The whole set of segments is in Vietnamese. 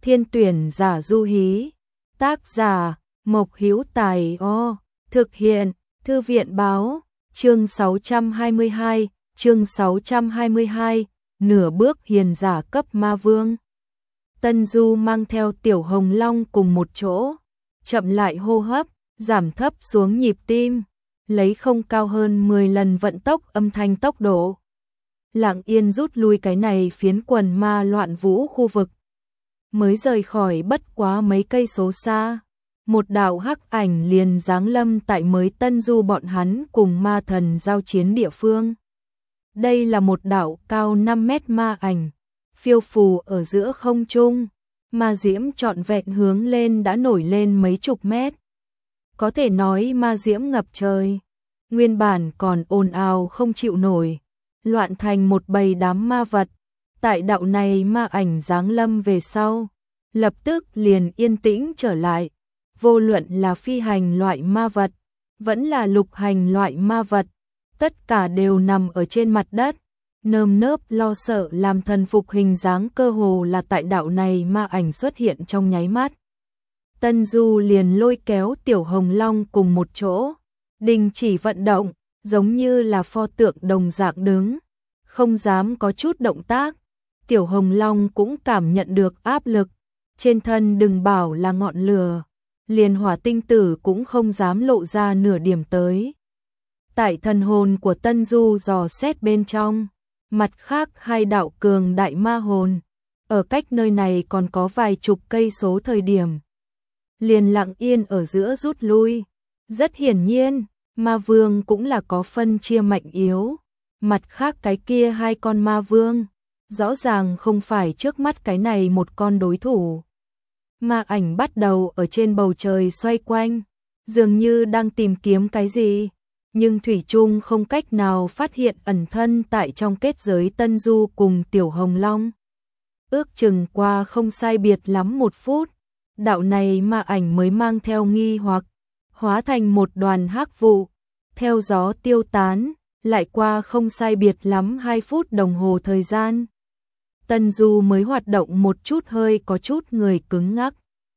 Thiên tuyển giả du hí. Tác giả Mộc Hữu Tài. Thực hiện Thư viện báo. Chương 622, nửa bước hiền giả cấp ma vương. Tân Du mang theo Tiểu Hồng Long cùng một chỗ, chậm lại hô hấp, giảm thấp xuống nhịp tim, lấy không cao hơn 10 lần vận tốc âm thanh tốc độ. Lặng yên rút lui cái này phiến quần ma loạn vũ khu vực. Mới rời khỏi bất quá mấy cây số xa, một đạo hắc ảnh liền giáng lâm tại mới Tân Du bọn hắn cùng ma thần giao chiến địa phương. Đây là một đạo cao 5 mét ma ảnh, phiêu phù ở giữa không trung, ma diễm trọn vẹn hướng lên đã nổi lên mấy chục mét. Có thể nói ma diễm ngập trời, nguyên bản còn ồn ào không chịu nổi, loạn thành một bầy đám ma vật. Tại đạo này ma ảnh giáng lâm về sau, lập tức liền yên tĩnh trở lại. Vô luận là phi hành loại ma vật, vẫn là lục hành loại ma vật, tất cả đều nằm ở trên mặt đất, nơm nớp lo sợ làm thần phục hình dáng cơ hồ là tại đạo này ma ảnh xuất hiện trong nháy mắt. Tân Du liền lôi kéo Tiểu Hồng Long cùng một chỗ, đình chỉ vận động, giống như là pho tượng đồng dạng đứng, không dám có chút động tác. Tiểu Hồng Long cũng cảm nhận được áp lực, trên thân đừng bảo là ngọn lửa, liền hỏa tinh tử cũng không dám lộ ra nửa điểm tới. Tại thần hồn của Tân Du dò xét bên trong, mặt khác hai đạo cường đại ma hồn, ở cách nơi này còn có vài chục cây số thời điểm, liền lặng yên ở giữa rút lui. Rất hiển nhiên, ma vương cũng là có phân chia mạnh yếu, mặt khác cái kia hai con ma vương, rõ ràng không phải trước mắt cái này một con đối thủ. Ma ảnh bắt đầu ở trên bầu trời xoay quanh, dường như đang tìm kiếm cái gì, nhưng thủy chung không cách nào phát hiện ẩn thân tại trong kết giới Tân Du cùng Tiểu Hồng Long. Ước chừng qua không sai biệt lắm 1 phút, đạo này ma ảnh mới mang theo nghi hoặc, hóa thành một đoàn hắc vụ, theo gió tiêu tán. Lại qua không sai biệt lắm 2 phút đồng hồ thời gian, Tân Du mới hoạt động một chút, hơi có chút người cứng ngắc.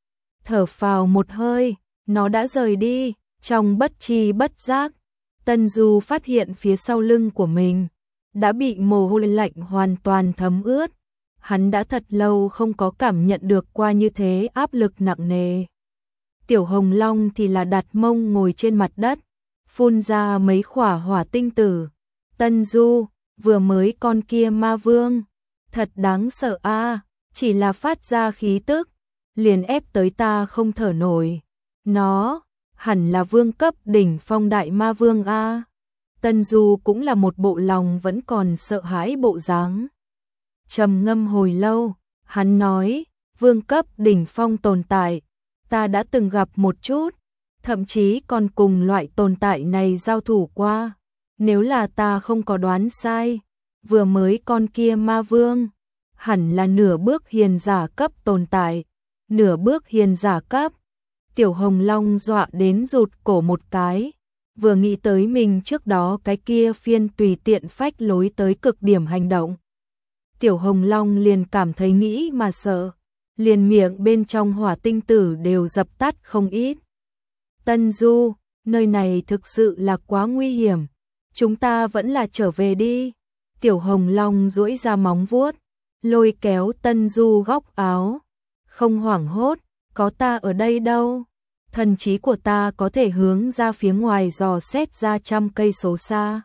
Thở phào một hơi, nó đã rời đi. Trong bất tri bất giác, Tân Du phát hiện phía sau lưng của mình đã bị mồ hôi lạnh hoàn toàn thấm ướt. Hắn đã thật lâu không có cảm nhận được qua như thế áp lực nặng nề. Tiểu Hồng Long thì là đặt mông ngồi trên mặt đất, phun ra mấy khỏa hỏa tinh tử. Tân Du, vừa mới con kia ma vương, thật đáng sợ a, chỉ là phát ra khí tức, liền ép tới ta không thở nổi. Nó, hẳn là vương cấp đỉnh phong đại ma vương a. Tân Du cũng là một bộ lòng vẫn còn sợ hãi bộ dáng. Trầm ngâm hồi lâu, hắn nói, vương cấp đỉnh phong tồn tại, ta đã từng gặp một chút, thậm chí còn cùng loại tồn tại này giao thủ qua. Nếu là ta không có đoán sai, vừa mới con kia ma vương, hẳn là nửa bước hiền giả cấp tồn tại. Nửa bước hiền giả cấp. Tiểu Hồng Long dọa đến rụt cổ một cái, vừa nghĩ tới mình trước đó cái kia phiên tùy tiện phách lối tới cực điểm hành động. Tiểu Hồng Long liền cảm thấy nghĩ mà sợ, liền miệng bên trong hỏa tinh tử đều dập tắt không ít. Tân Du, nơi này thực sự là quá nguy hiểm, chúng ta vẫn là trở về đi. Tiểu Hồng Long duỗi ra móng vuốt, lôi kéo Tân Du góc áo. Không hoảng hốt, có ta ở đây đâu. Thần trí của ta có thể hướng ra phía ngoài dò xét ra trăm cây số xa.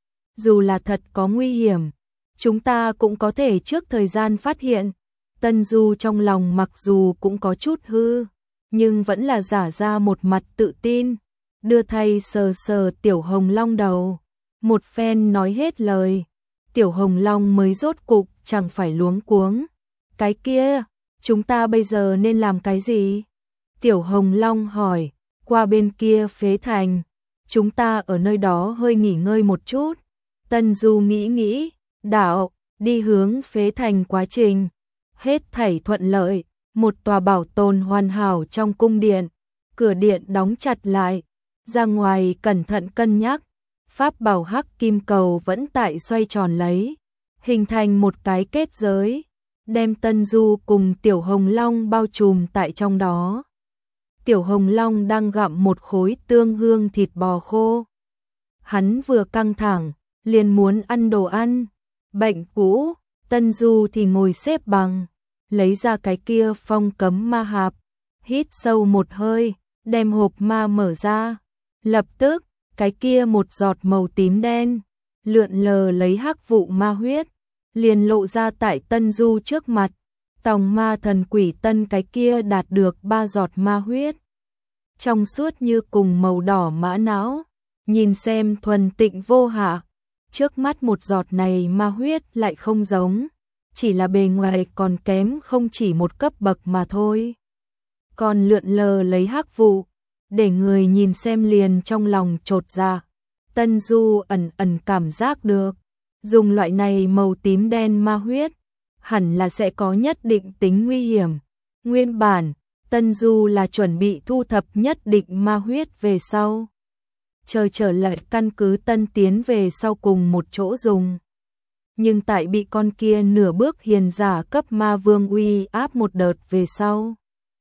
Dù là thật có nguy hiểm, chúng ta cũng có thể trước thời gian phát hiện. Tân Du trong lòng mặc dù cũng có chút hư, nhưng vẫn là giả ra một mặt tự tin, đưa thay sờ sờ Tiểu Hồng Long đầu. Một phen nói hết lời, Tiểu Hồng Long mới rốt cục chẳng phải luống cuống. Cái kia, chúng ta bây giờ nên làm cái gì? Tiểu Hồng Long hỏi. Qua bên kia phế thành, chúng ta ở nơi đó hơi nghỉ ngơi một chút. Tân Du nghĩ, đạo, đi hướng phế thành quá trình. Hết thảy thuận lợi, một tòa bảo tồn hoàn hảo trong cung điện. Cửa điện đóng chặt lại, ra ngoài cẩn thận cân nhắc. Pháp bảo hắc kim cầu vẫn tại xoay tròn lấy, hình thành một cái kết giới. đem Tân Du cùng Tiểu Hồng Long bao trùm tại trong đó. Tiểu Hồng Long đang gặm một khối tương hương thịt bò khô. Hắn vừa căng thẳng, liền muốn ăn đồ ăn. Bệnh cũ, Tân Du thì ngồi xếp bằng, lấy ra cái kia phong cấm ma hạp, hít sâu một hơi, đem hộp ma mở ra. Lập tức, cái kia một giọt màu tím đen, lượn lờ lấy hắc vụ ma huyết, liền lộ ra tại Tân Du trước mặt. Tòng ma thần quỷ tân cái kia đạt được 3 giọt ma huyết, trong suốt như cùng màu đỏ mã não, nhìn xem thuần tịnh vô hạ. Trước mắt một giọt này ma huyết lại không giống, chỉ là bề ngoài còn kém không chỉ một cấp bậc mà thôi. Còn lượn lờ lấy hắc vụ, để người nhìn xem liền trong lòng chột dạ. Tân Du ẩn ẩn cảm giác được, dùng loại này màu tím đen ma huyết, hẳn là sẽ có nhất định tính nguy hiểm. Nguyên bản, Tân Du là chuẩn bị thu thập nhất định ma huyết về sau, chờ trở lại căn cứ Tân tiến về sau cùng một chỗ dùng. Nhưng tại bị con kia nửa bước hiền giả cấp ma vương uy áp một đợt về sau,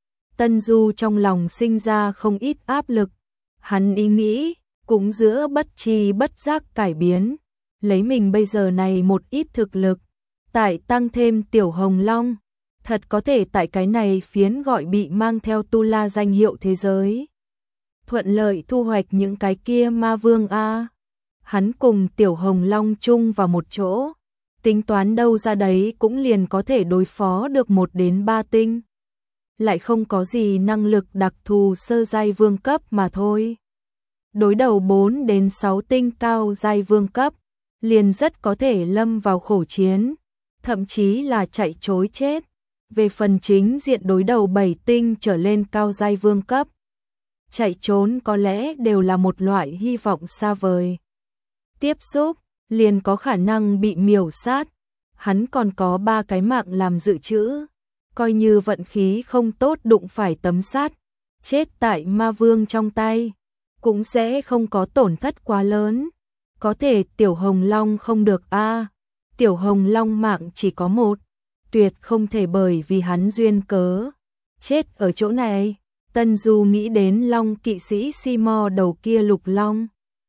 Tân Du trong lòng sinh ra không ít áp lực. Hắn ý nghĩ cũng giữa bất tri bất giác cải biến, lấy mình bây giờ này một ít thực lực, tại tăng thêm Tiểu Hồng Long, thật có thể tại cái này phiến gọi bị mang theo tu la danh hiệu thế giới, thuận lợi thu hoạch những cái kia ma vương a. Hắn cùng Tiểu Hồng Long chung vào một chỗ, tính toán đâu ra đấy cũng liền có thể đối phó được 1 đến 3 tinh. Lại không có gì năng lực đặc thù sơ giai vương cấp mà thôi. Đối đầu 4 đến 6 tinh cao giai vương cấp, liền rất có thể lâm vào khổ chiến, thậm chí là chạy trối chết. Về phần chính diện đối đầu 7 tinh trở lên cao giai vương cấp, chạy trốn có lẽ đều là một loại hy vọng xa vời. Tiếp xúc, liền có khả năng bị miểu sát. Hắn còn có 3 cái mạng làm dự trữ, coi như vận khí không tốt đụng phải tấm sắt, chết tại ma vương trong tay, cũng sẽ không có tổn thất quá lớn. Có thể Tiểu Hồng Long không được a. Tiểu Hồng Long mạng chỉ có 1, tuyệt không thể bởi vì hắn duyên cớ chết ở chỗ này. Tân Du nghĩ đến Long kỵ sĩ Simo đầu kia lục long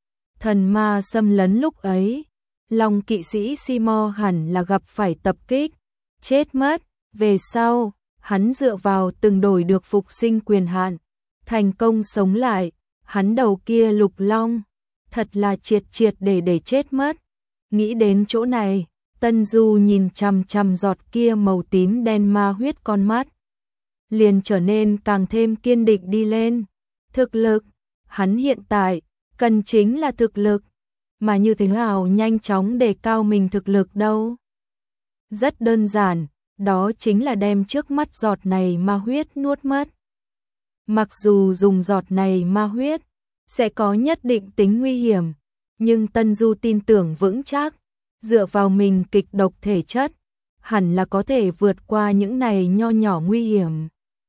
thần ma xâm lấn lúc ấy, Long kỵ sĩ Simo hẳn là gặp phải tập kích, chết mất. Về sau, hắn dựa vào từng đổi được phục sinh quyền hạn, thành công sống lại. Hắn đầu kia lục long, thật là triệt để chết mất. Nghĩ đến chỗ này, Tân Du nhìn chằm chằm giọt kia màu tím đen ma huyết, con mắt liền trở nên càng thêm kiên định đi lên. Thực lực, hắn hiện tại cần chính là thực lực, mà như thế nào nhanh chóng đề cao mình thực lực đâu? Rất đơn giản, đó chính là đem trước mắt giọt này ma huyết nuốt mất. Mặc dù dùng giọt này ma huyết sẽ có nhất định tính nguy hiểm, nhưng Tân Du tin tưởng vững chắc, dựa vào mình kịch độc thể chất, hẳn là có thể vượt qua những này nho nhỏ nguy hiểm.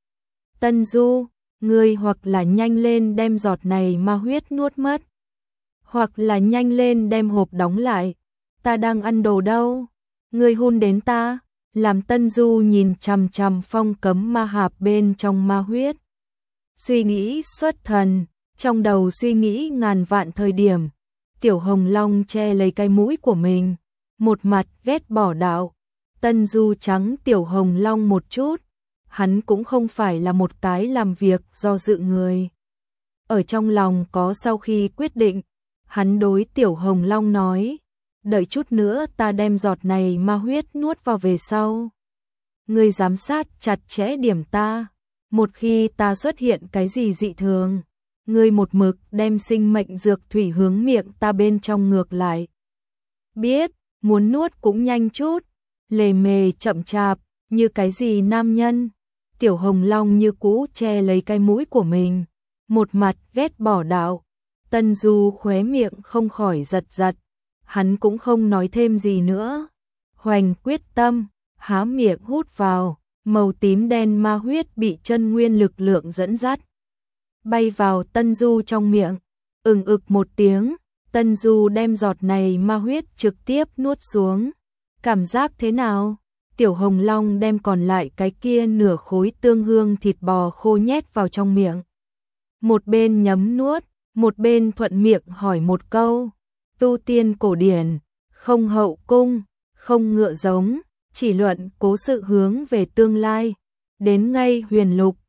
Tân Du, ngươi hoặc là nhanh lên đem giọt này ma huyết nuốt mất, hoặc là nhanh lên đem hộp đóng lại. Ta đang ăn đồ đâu, ngươi hôn đến ta. Làm Tân Du nhìn chằm chằm phong cấm ma hạp bên trong ma huyết, suy nghĩ xuất thần, trong đầu suy nghĩ ngàn vạn thời điểm, Tiểu Hồng Long che lấy cái mũi của mình, một mặt ghét bỏ đạo. Tân Du trắng Tiểu Hồng Long một chút, hắn cũng không phải là một cái làm việc do dự người. Ở trong lòng có sau khi quyết định, hắn đối Tiểu Hồng Long nói, đợi chút nữa ta đem giọt này ma huyết nuốt vào về sau, ngươi giám sát chặt chẽ điểm ta, một khi ta xuất hiện cái gì dị thường, ngươi một mực đem sinh mệnh dược thủy hướng miệng ta bên trong ngược lại. Biết, muốn nuốt cũng nhanh chút, lề mề chậm chạp, như cái gì nam nhân. Tiểu Hồng Long như cũ che lấy cái mũi của mình, một mặt ghét bỏ đạo. Tân Du khóe miệng không khỏi giật giật, hắn cũng không nói thêm gì nữa. Hoành quyết tâm, há miệng hút vào, màu tím đen ma huyết bị chân nguyên lực lượng dẫn dắt, bay vào Tân Du trong miệng. Ực một tiếng, Tân Du đem giọt này ma huyết trực tiếp nuốt xuống. Cảm giác thế nào? Tiểu Hồng Long đem còn lại cái kia nửa khối tương hương thịt bò khô nhét vào trong miệng. Một bên nhấm nuốt, một bên thuận miệng hỏi một câu. Tu tiên cổ điển, không hậu cung, không ngựa giống, chỉ luận cố sự hướng về tương lai. Đến ngay huyền lục,